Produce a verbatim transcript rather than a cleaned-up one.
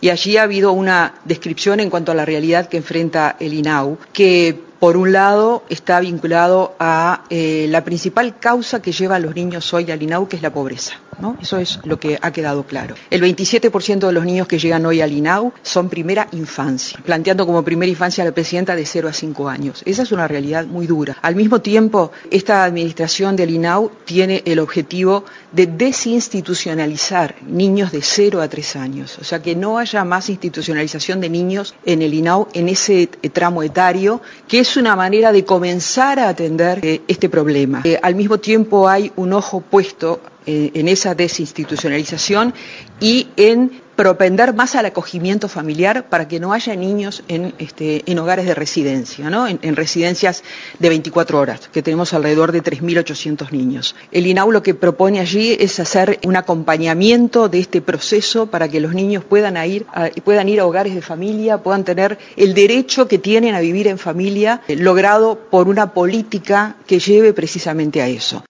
Y allí ha habido una descripción en cuanto a la realidad que enfrenta el INAU, que por un lado está vinculado a eh, la principal causa que lleva a los niños hoy al INAU, que es la pobreza, ¿no? Eso es lo que ha quedado claro. El veintisiete por ciento de los niños que llegan hoy al INAU son primera infancia, planteando como primera infancia a la presidenta de cero a cinco años. Esa es una realidad muy dura. Al mismo tiempo, esta administración del INAU tiene el objetivo de desinstitucionalizar niños de cero a tres años, o sea, que no haya más institucionalización de niños en el INAU en ese tramo etario, que es una manera de comenzar a atender eh, este problema. Eh, al mismo tiempo hay un ojo puesto eh, en esa desinstitucionalización y en propender más al acogimiento familiar para que no haya niños en, este, en hogares de residencia, ¿no? en, en residencias de veinticuatro horas, que tenemos alrededor de tres mil ochocientos niños. El INAU lo que propone allí es hacer un acompañamiento de este proceso para que los niños puedan ir a, puedan ir a hogares de familia, puedan tener el derecho que tienen a vivir en familia, eh, logrado por una política que lleve precisamente a eso.